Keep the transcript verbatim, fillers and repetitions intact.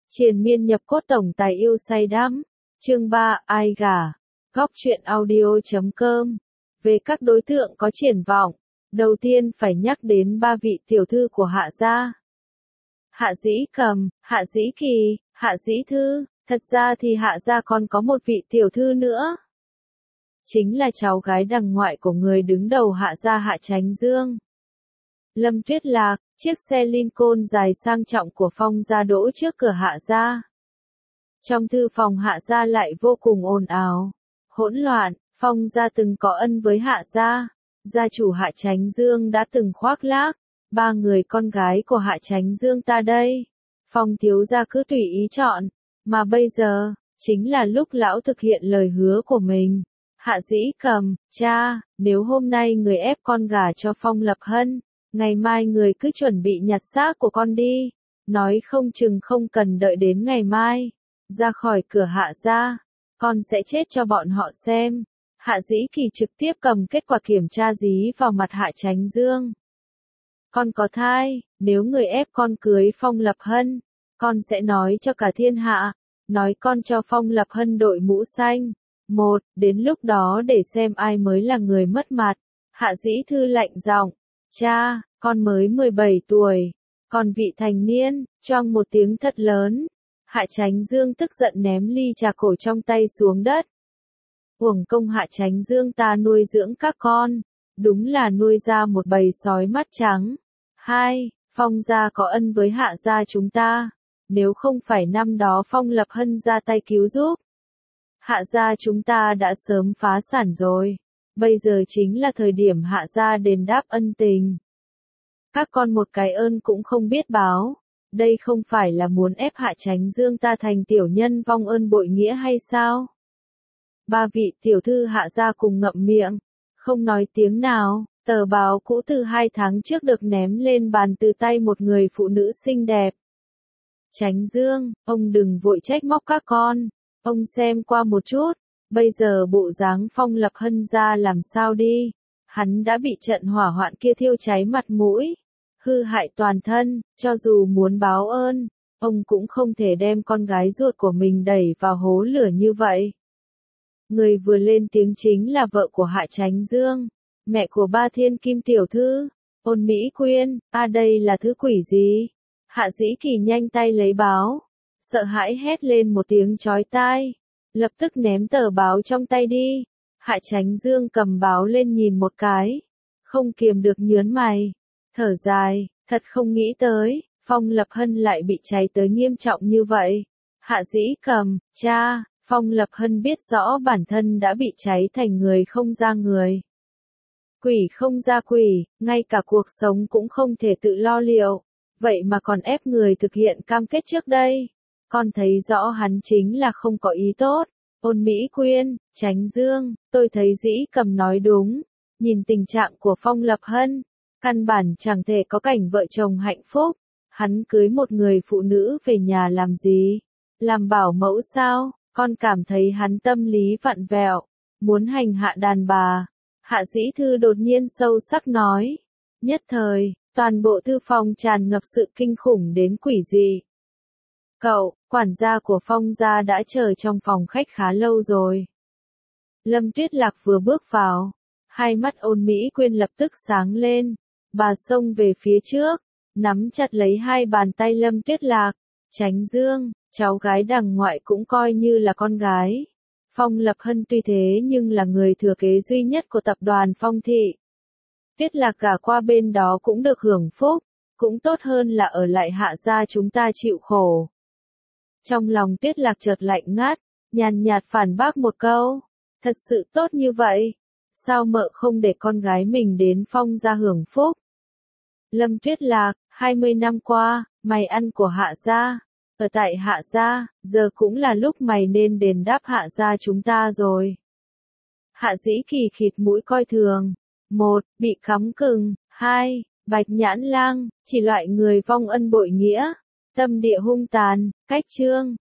Triền miên nhập cốt tổng tài yêu say đắm. Chương ba, ai gả. Góc truyện audio chấm com. Về các đối tượng có triển vọng, đầu tiên phải nhắc đến ba vị tiểu thư của Hạ gia. Hạ Dĩ Cầm, Hạ Dĩ Kỳ, Hạ Dĩ Thư. Thật ra thì Hạ gia còn có một vị tiểu thư nữa. Chính là cháu gái đằng ngoại của người đứng đầu Hạ gia Hạ Chánh Dương. Lâm Tuyết Lạc, chiếc xe Lincoln dài sang trọng của Phong gia đỗ trước cửa Hạ gia. Trong thư phòng Hạ gia lại vô cùng ồn ào, hỗn loạn. Phong gia từng có ân với Hạ gia, gia chủ Hạ Chánh Dương đã từng khoác lác, ba người con gái của Hạ Chánh Dương ta đây, Phong thiếu gia cứ tùy ý chọn, mà bây giờ, chính là lúc lão thực hiện lời hứa của mình. Hạ Dĩ Cầm, cha, nếu hôm nay người ép con gả cho Phong Lập Hân, ngày mai người cứ chuẩn bị nhặt xác của con đi, nói không chừng không cần đợi đến ngày mai, ra khỏi cửa Hạ gia, con sẽ chết cho bọn họ xem. Hạ Dĩ Kỳ trực tiếp cầm kết quả kiểm tra dí vào mặt Hạ Chánh Dương. Con có thai, nếu người ép con cưới Phong Lập Hân, con sẽ nói cho cả thiên hạ, nói con cho Phong Lập Hân đội mũ xanh. Một, đến lúc đó để xem ai mới là người mất mặt. Hạ Dĩ Thư lạnh giọng, cha, con mới mười bảy tuổi, còn vị thành niên, choang một tiếng thật lớn. Hạ Chánh Dương tức giận ném ly trà cổ trong tay xuống đất. Uổng công Hạ Chánh Dương ta nuôi dưỡng các con, đúng là nuôi ra một bầy sói mắt trắng. Hai, Phong gia có ân với Hạ gia chúng ta, nếu không phải năm đó Phong Lập Hân ra tay cứu giúp, Hạ gia chúng ta đã sớm phá sản rồi, bây giờ chính là thời điểm Hạ gia đền đáp ân tình. Các con một cái ơn cũng không biết báo, đây không phải là muốn ép Hạ Chánh Dương ta thành tiểu nhân vong ơn bội nghĩa hay sao? Ba vị tiểu thư Hạ gia cùng ngậm miệng, không nói tiếng nào. Tờ báo cũ từ hai tháng trước được ném lên bàn từ tay một người phụ nữ xinh đẹp. Chánh Dương, ông đừng vội trách móc các con, ông xem qua một chút, bây giờ bộ dáng Phong Lập Hân ra làm sao đi, hắn đã bị trận hỏa hoạn kia thiêu cháy mặt mũi, hư hại toàn thân, cho dù muốn báo ơn, ông cũng không thể đem con gái ruột của mình đẩy vào hố lửa như vậy. Người vừa lên tiếng chính là vợ của Hạ Chánh Dương, mẹ của ba thiên kim tiểu thư, Ôn Mỹ Quyên. À, đây là thứ quỷ gì? Hạ Dĩ Kỳ nhanh tay lấy báo, sợ hãi hét lên một tiếng chói tai, lập tức ném tờ báo trong tay đi. Hạ Chánh Dương cầm báo lên nhìn một cái, không kiềm được nhớn mày, thở dài, thật không nghĩ tới, Phong Lập Hân lại bị cháy tới nghiêm trọng như vậy. Hạ Dĩ Cầm, cha, Phong Lập Hân biết rõ bản thân đã bị cháy thành người không ra người. Quỷ không ra quỷ, ngay cả cuộc sống cũng không thể tự lo liệu, vậy mà còn ép người thực hiện cam kết trước đây. Con thấy rõ hắn chính là không có ý tốt. Ôn Mỹ Quyên, Chánh Dương, tôi thấy Dĩ Cầm nói đúng, nhìn tình trạng của Phong Lập Hân, căn bản chẳng thể có cảnh vợ chồng hạnh phúc, hắn cưới một người phụ nữ về nhà làm gì? Làm bảo mẫu sao? Con cảm thấy hắn tâm lý vặn vẹo, muốn hành hạ đàn bà. Hạ Dĩ Thư đột nhiên sâu sắc nói. Nhất thời, toàn bộ thư phòng tràn ngập sự kinh khủng đến quỷ dị. Cậu, quản gia của Phong gia đã chờ trong phòng khách khá lâu rồi. Lâm Tuyết Lạc vừa bước vào, hai mắt Ôn Mỹ Quyên lập tức sáng lên, bà xông về phía trước, nắm chặt lấy hai bàn tay Lâm Tuyết Lạc. Chánh Dương, cháu gái đằng ngoại cũng coi như là con gái. Phong Lập Hân tuy thế nhưng là người thừa kế duy nhất của tập đoàn Phong Thị. Tuyết Lạc gả qua bên đó cũng được hưởng phúc, cũng tốt hơn là ở lại Hạ gia chúng ta chịu khổ. Trong lòng Tuyết Lạc chợt lạnh ngắt, nhàn nhạt phản bác một câu, thật sự tốt như vậy, sao mợ không để con gái mình đến Phong gia hưởng phúc? Lâm Tuyết Lạc, hai mươi năm qua, mày ăn của Hạ gia, ở tại Hạ gia, giờ cũng là lúc mày nên đền đáp Hạ gia chúng ta rồi. Hạ Dĩ Kỳ khịt mũi coi thường. Một, bị cắm cừng. Hai, bạch nhãn lang, chỉ loại người vong ân bội nghĩa, tâm địa hung tàn. Cách chương.